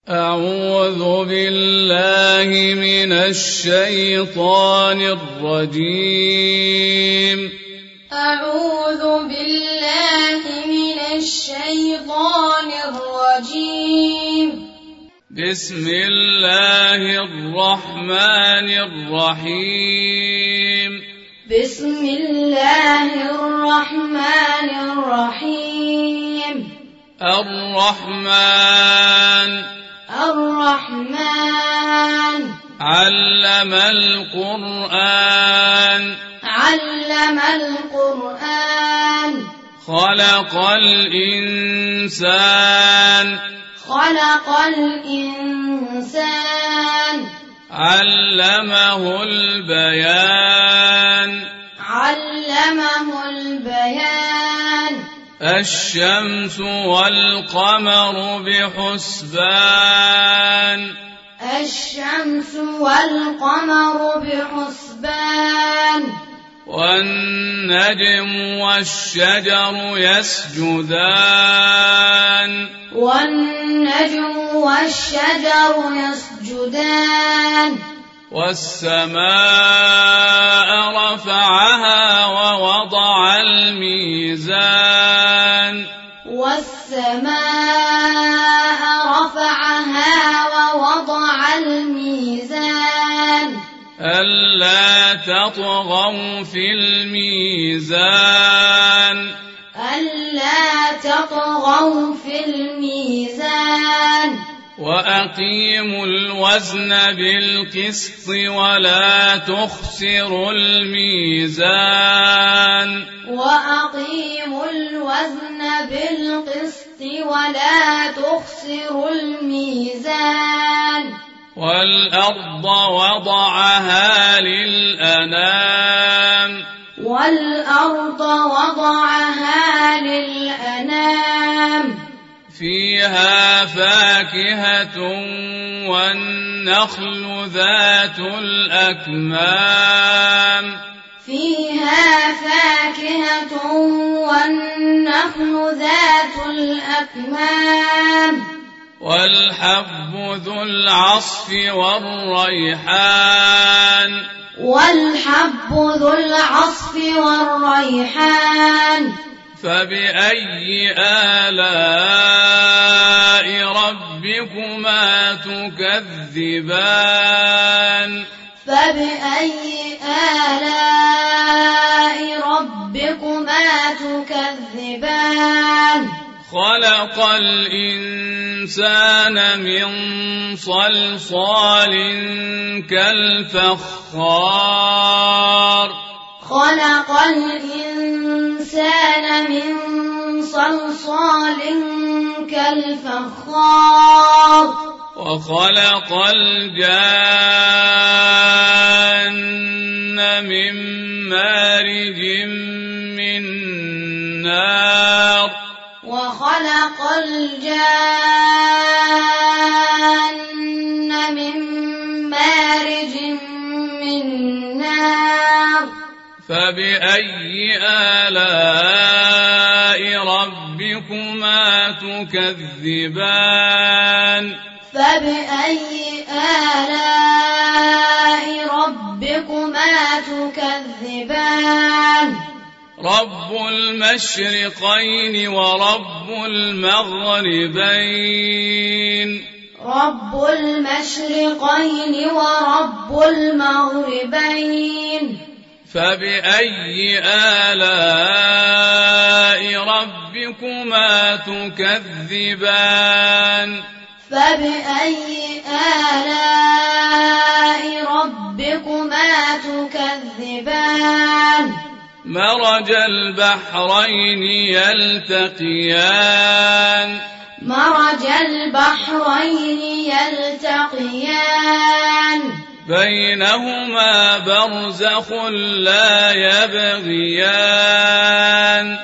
أعوذ بالله من الشيطان الرجيم. أعوذ بالله من الشيطان الرجيم. بسم الله الرحمن الرحيم. بسم الله الرحمن الرحيم. الرحمن علم القرآن خلق الإنسان علمه البيان الشمس والقمر بحسبان والنجم والشجر يسجدان والسماء رفعها ووضع الميزان ألا تطغوا في الميزان وأقيموا الوزن بالقسط ولا تخسروا الميزان والأرض وضعها للأنام فيها فاكهة والنخل ذات الأكمام والحب ذو العصف والريحان فبأي آلاء ربكما تكذبان خلق الإنسان من صلصال كالفخار وخلق الجان من مارج من نار فبأي آلاء ربكما تكذبان رب المشرقين ورب المغربين فبأي آلاء ربكما تكذبان مرج البحرين يلتقيان بينهما برزخ لا يبغيان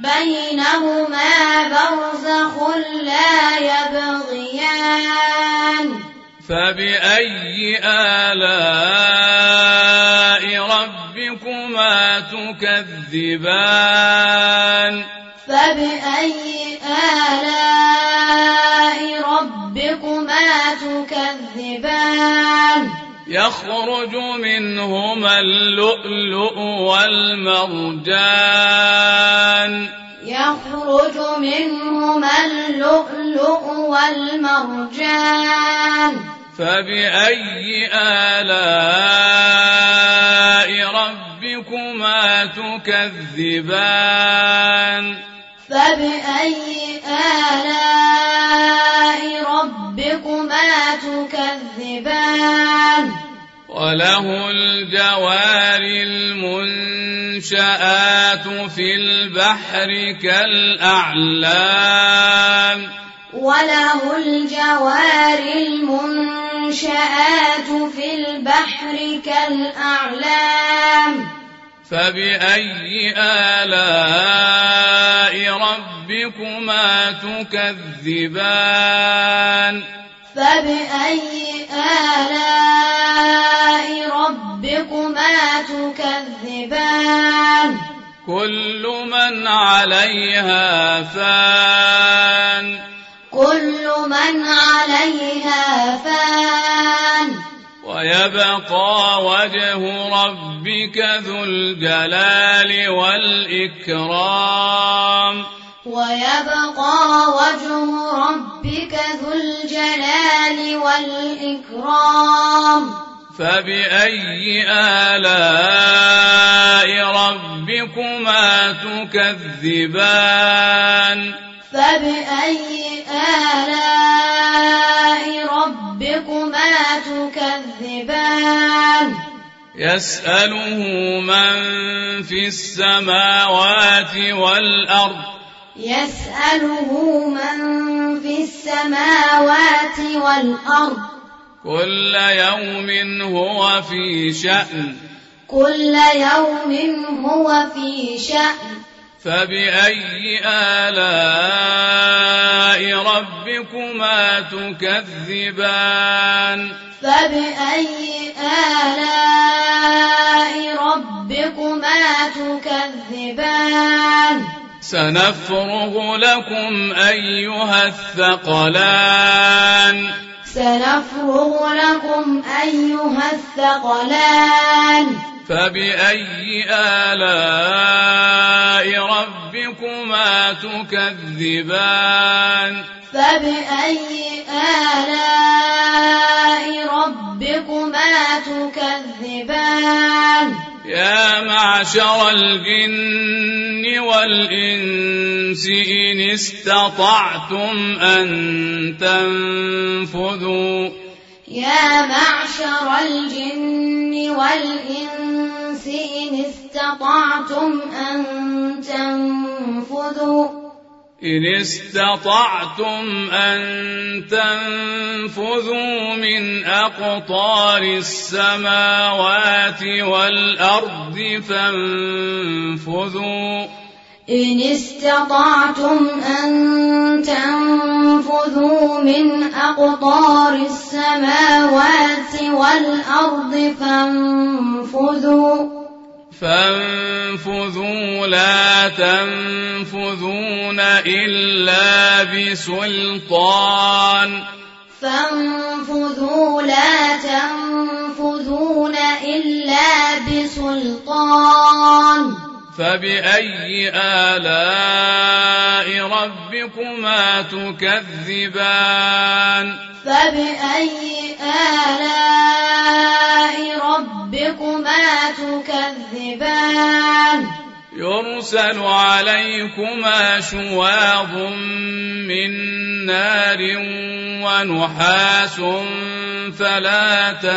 فبأي آلاء ربكما تكذبان فبأي آلاء ربكما تكذبان يخرج منهما اللؤلؤ والمرجان يخرج منهما اللؤلؤ والمرجان فبأي آلاء ربكما تكذبان فبأي آلاء ربكما تكذبان وله الجوار المنشآت في البحر كالأعلام وله الجوار المنشآت في البحر كالأعلام فبأي آلاء ربكما تكذبان فبأي آلاء ربكما تكذبان كل من عليها فان كل من عليها فان ويبقى وجه ربك ذو الجلال والإكرام ويبقى وجه ربك ذو الجلال والإكرام فبأي آلاء ربكما تكذبان فبأي آلاء ربكما تكذبان يسأله من في السماوات والأرض يسأله من في السماوات والأرض كل يوم هو في شأن كل يوم هو في شأن فبأي آلاء ربكما تكذبان فبأي آلاء ربكما تكذبان سنفرغ لكم أيها الثقلان سنفرغ لكم أيها الثقلان فبأي آلاء ربكما تكذبان فبأي آلاء ربكما تكذبان يا معشر الجن والإنس إن استطعتم أن تنفذوا يا معشر الجن والإنس إن استطعتم أن تنفذوا من أقطار السماوات والأرض فانفذوا إن استطعتم أن تنفذوا من أقطار السماوات والأرض فانفذوا لا تنفذون إلا بسلطان فانفذوا لا تنفذون إلا بسلطان فبأي آلاء ربكما تكذبان فبأي آلاء ربكما تكذبان يرسل عليكما شواظ من نار ونحاس فلا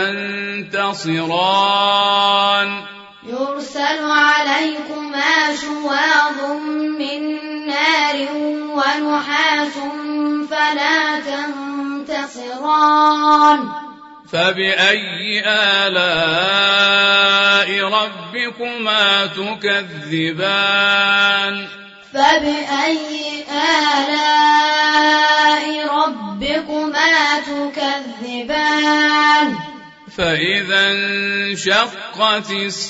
تنتصران يرسل عليكما شواظ من نار ونحاس فلا تنتصران فبأي آلاء ربكما تكذبان فبأي آلاء ربكما تكذبان فإذا انشقت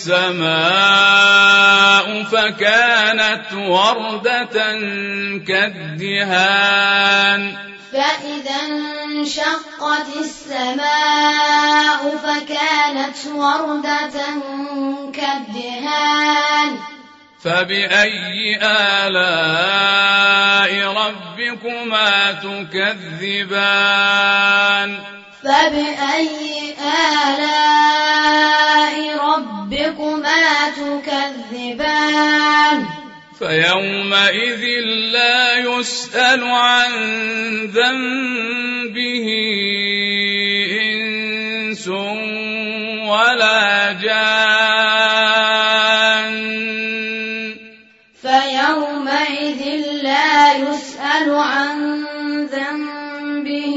السماء فكانت وردة كالدهان فإذا انشقت السماء فكانت وردة كالدهان فبأي آلاء ربكما تكذبان فبأي آلاء ربكما تكذبان فيومئذ لا يسأل عن ذنبه إنس ولا جان فيومئذ لا يسأل عن ذنبه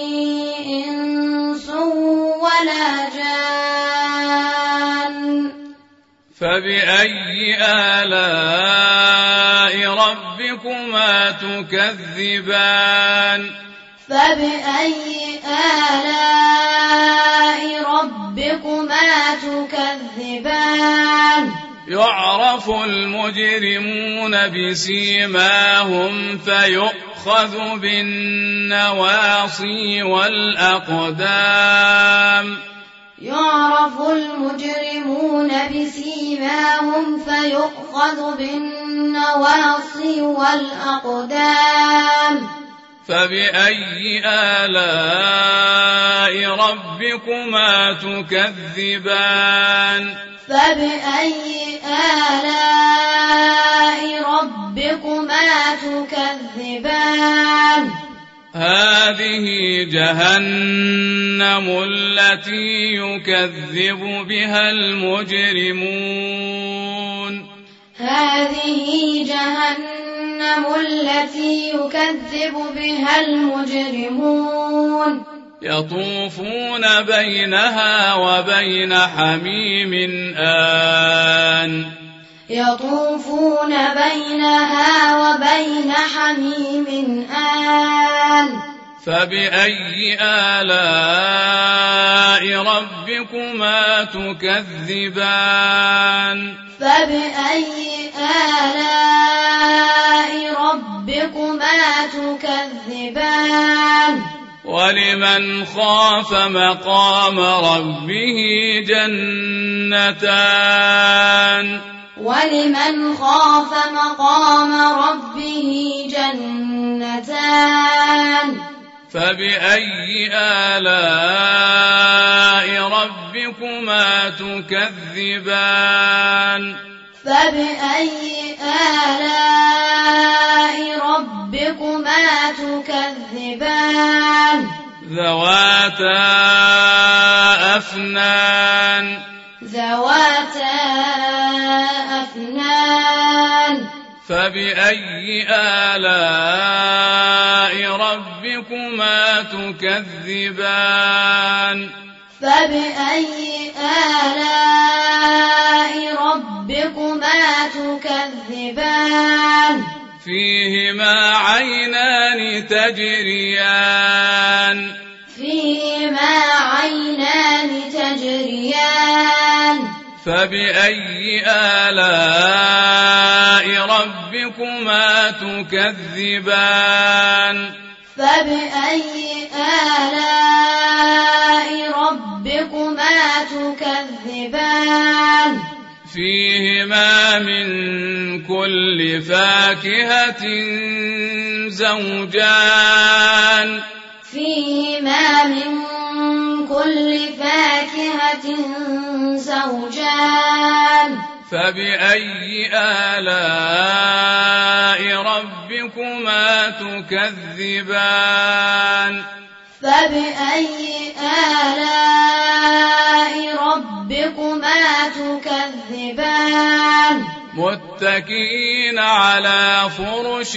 إنس ولا جان فبأي آلاء ربكما تكذبان فبأي آلاء ربكما تكذبان يعرف المجرمون بسيماهم فيؤخذ بالنواصي والأقدام يعرف المجرمون بسيماهم فيؤخذ بالنواصي والأقدام فبأي آلاء ربكما تكذبان فبأي آلاء ربكما تكذبان هذه جهنم التي يكذب بها المجرمون هذه جهنم التي يكذب بها المجرمون يطوفون بينها وبين حميم آن يطوفون بينها وبين حميم آن فبأي آلاء ربكما تكذبان فبأي آلاء ربكما تكذبان ولمن خاف مقام ربه جنتان ولمن خاف مقام ربه جنتان فبأي آلاء ربكما تكذبان فبأي آلاء ربكما تكذبان ذواتا أفنان ذواتا أفنان فبأي آلاء ربكما تكذبان فبأي آلاء ربكما تكذبان فيهما عينان تجريان فيهما عينان تجريان فبأي آلاء ربكما تكذبان فبأي آلاء ربكما تكذبان فيهما من كل فاكهة زوجان فيهما من كل فاكهة زوجان فبأي آلاء ربكما تكذبان فبأي آلاء ربكما تكذبان متكئين على فرش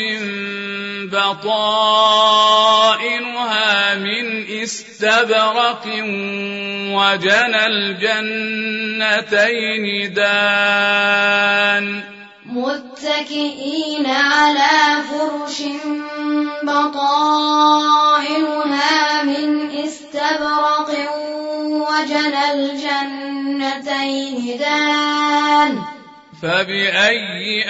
بطائنها من استبرق وجنى الجنتين دان متكئين على فرش بطائنها من استبرق وجنى الجنتين دان فبأي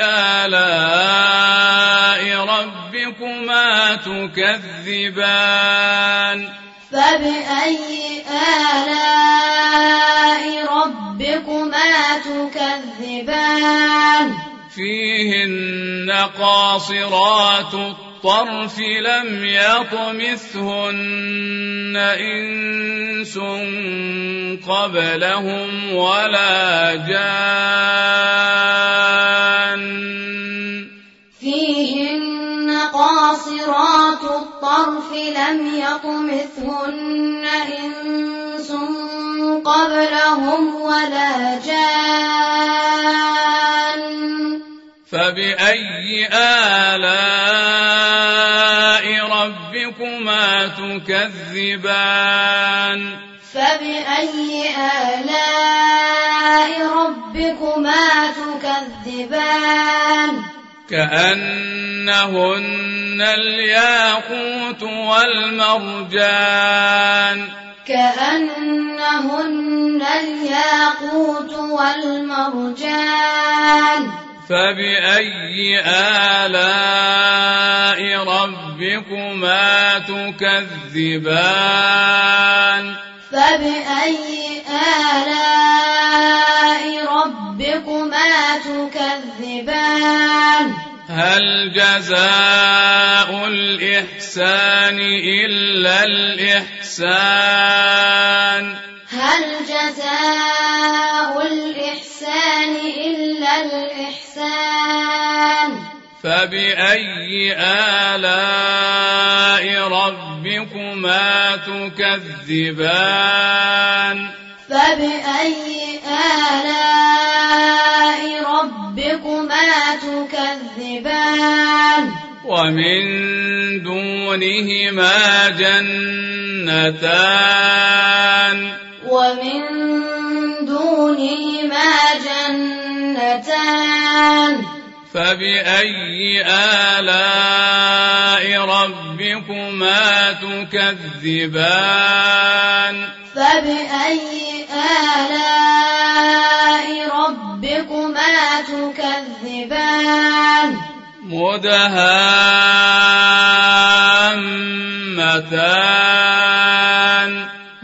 آلاء ربكما تكذبان فبأي آلاء ربكما تكذبان فيهن قاصرات الطرف لم يطمثهن إنس قبلهم ولا جان فيهن قاصرات الطرف لم يطمثهن إنس قبلهم ولا جان فبأي آلاء ربكما تكذبان فبأي آلاء ربكما تكذبان كأنهن الياقوت والمرجان كأنهن الياقوت والمرجان فبأي آلاء ربكما تكذبان فبأي آلاء ربكما تكذبان هل جزاء الإحسان إلا الإحسان هل جزاء الإحسان إلا الإحسان فبأي آلاء ربكما تكذبان فبأي آلاء ربكما تكذبان ومن دونهما جنتان ومن دونهما جنتان فبأي آلاء ربكما تكذبان فبأي آلاء ربكما تكذبان مدهامتان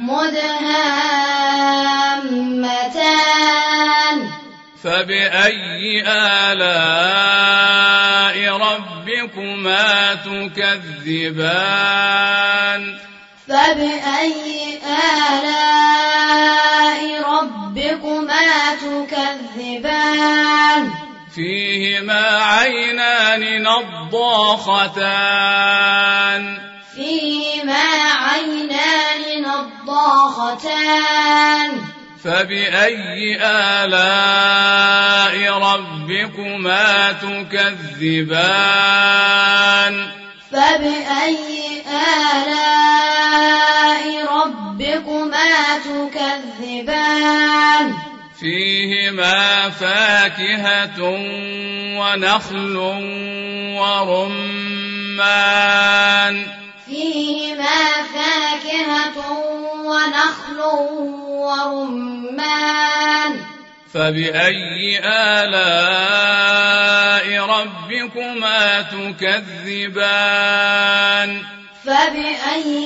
مدهامتان فبأي آلاء ربكما تكذبان فبأي آلاء ربكما تكذبان فيهما عينان نضاختان فيهما عينان نضاختان فبأي آلاء ربكما تكذبان فبأي آلاء ربكما تكذبان فيهما فاكهة ونخل ورمان فيهما فاكهة ونخل ورمان فبأي آلاء ربكما تكذبان فبأي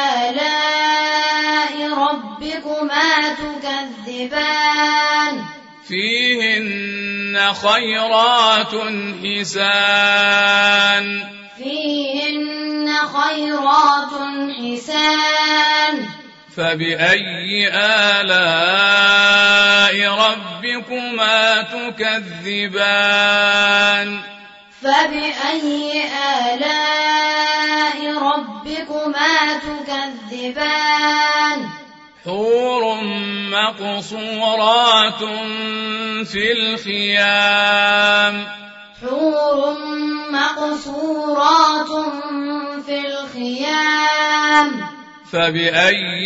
آلاء ربكما تكذبان فيهن خيرات حسان فيهن خيرات حسان فبأي آلاء ربكما تكذبان فبأي آلاء ربكما تكذبان حور مقصورات في الخيام حور مقصورات في الخيام فبأي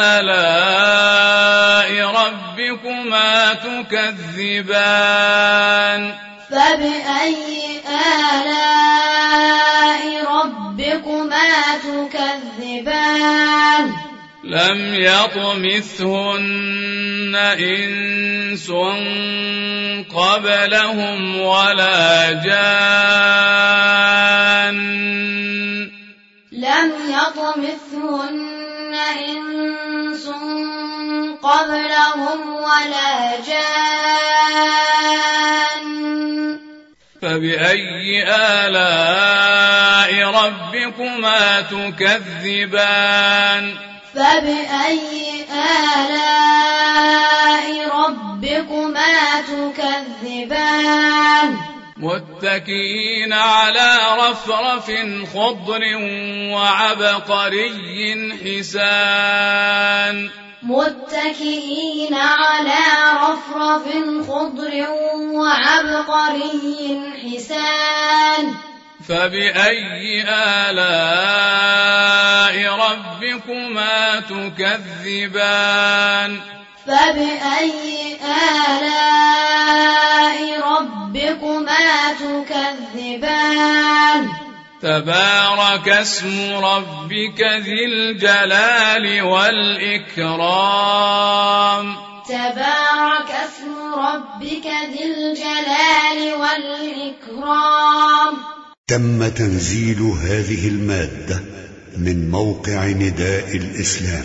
آلاء ربكما تكذبان فبأي آلاء ربكما تكذبان لم يطمثهن إنس قبلهم ولا جان لم يطمثهن إنس قبلهم ولا جان فبأي آلاء ربكما تكذبان فبأي آلاء ربكما تكذبان متكئين على رفرف خضر وعبقري حسان متكئين على رفرف خضر وعبقري حسان فبأي آلاء ربكما تكذبان فبأي آلاء ربكما تكذبان تبارك اسم ربك ذي الجلال والإكرام تبارك اسم ربك ذي الجلال والإكرام. تم تنزيل هذه المادة من موقع نداء الإسلام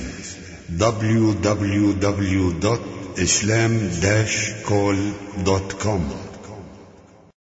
www.islam-call.com